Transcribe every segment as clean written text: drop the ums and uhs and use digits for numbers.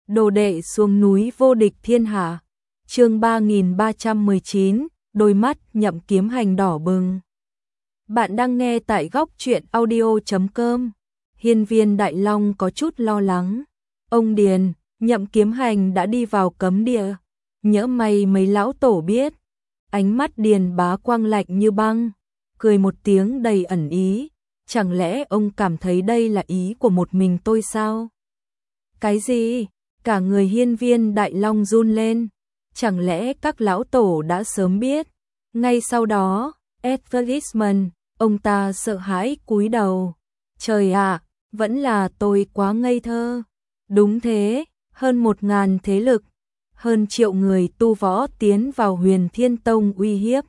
Đồ đệ xuống núi vô địch thiên hạ. Chương 3319, đôi mắt Nhậm Kiếm Hành đỏ bừng. Bạn đang nghe tại góc truyện audio.com. Hiên Viên Đại Long có chút lo lắng. Ông Điền, Nhậm Kiếm Hành đã đi vào cấm địa. Nhỡ may mấy lão tổ biết. Ánh mắt Điền Bá Quang lạnh như băng, cười một tiếng đầy ẩn ý. Chẳng lẽ ông cảm thấy đây là ý của một mình tôi sao? Cái gì? Cả người Hiên Viên Đại Long run lên. Chẳng lẽ các lão tổ đã sớm biết? Ngay sau đó, Advertisement, ông ta sợ hãi cúi đầu. Trời ạ, vẫn là tôi quá ngây thơ. Đúng thế, hơn 1000 thế lực, hơn triệu người tu võ tiến vào Huyền Thiên Tông uy hiếp.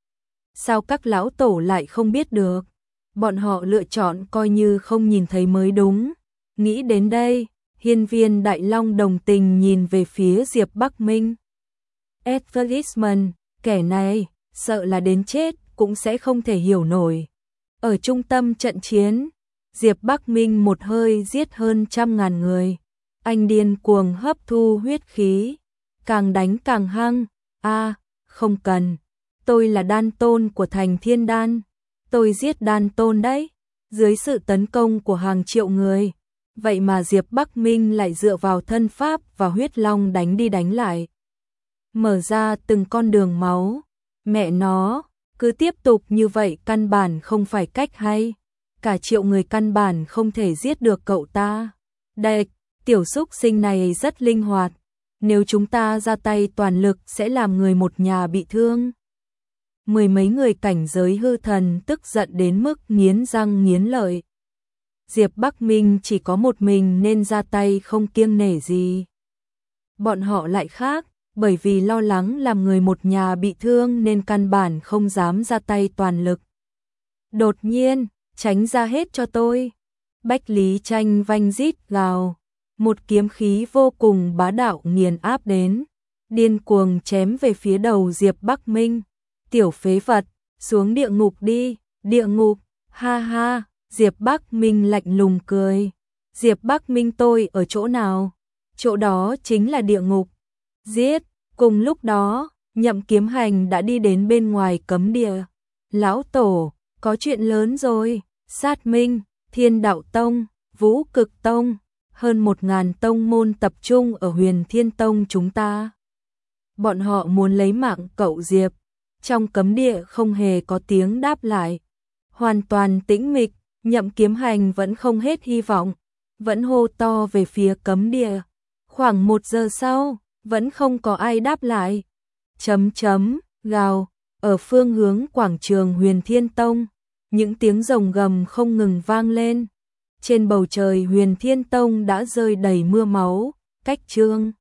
Sao các lão tổ lại không biết được? Bọn họ lựa chọn coi như không nhìn thấy mới đúng. Nghĩ đến đây, Hiên Viên Đại Long đồng tình nhìn về phía Diệp Bắc Minh. Advertisement, kẻ này, sợ là đến chết cũng sẽ không thể hiểu nổi. Ở trung tâm trận chiến, Diệp Bắc Minh một hơi giết hơn 100.000 người. Anh điên cuồng hấp thu huyết khí, càng đánh càng hăng. Không cần, tôi là đan tôn của thành Thiên Đan. Tôi giết đan tôn đấy. Dưới sự tấn công của hàng triệu người, vậy mà Diệp Bắc Minh lại dựa vào thân pháp và huyết long đánh đi đánh lại. Mở ra từng con đường máu. Mẹ nó, cứ tiếp tục như vậy căn bản không phải cách hay. Cả triệu người căn bản không thể giết được cậu ta. Đệt, tiểu xúc sinh này rất linh hoạt. Nếu chúng ta ra tay toàn lực sẽ làm người một nhà bị thương. Mười mấy người cảnh giới hư thần tức giận đến mức nghiến răng nghiến lợi. Diệp Bắc Minh chỉ có một mình nên ra tay không kiêng nể gì. Bọn họ lại khác, bởi vì lo lắng làm người một nhà bị thương nên căn bản không dám ra tay toàn lực. Đột nhiên, tránh ra hết cho tôi. Bách Lý Tranh vanh rít gào. Một kiếm khí vô cùng bá đạo nghiền áp đến, điên cuồng chém về phía đầu Diệp Bắc Minh. Tiểu phế vật, xuống địa ngục đi. Địa ngục, ha ha. Diệp Bắc Minh lạnh lùng cười. Diệp Bắc Minh tôi ở chỗ nào? Chỗ đó chính là địa ngục. Giết. Cùng lúc đó, Nhậm Kiếm Hành đã đi đến bên ngoài cấm địa. Lão tổ, có chuyện lớn rồi. Sát Minh, Thiên Đạo Tông, Vũ Cực Tông, hơn 1000 tông môn tập trung ở Huyền Thiên Tông chúng ta. Bọn họ muốn lấy mạng cậu Diệp. Trong cấm địa không hề có tiếng đáp lại. Hoàn toàn tĩnh mịch. Nhậm Kiếm Hành vẫn không hết hy vọng, vẫn hô to về phía cấm địa. Khoảng 1 giờ sau, vẫn không có ai đáp lại. Gào, ở phương hướng quảng trường Huyền Thiên Tông, những tiếng rồng gầm không ngừng vang lên. Trên bầu trời Huyền Thiên Tông đã rơi đầy mưa máu, cách Chương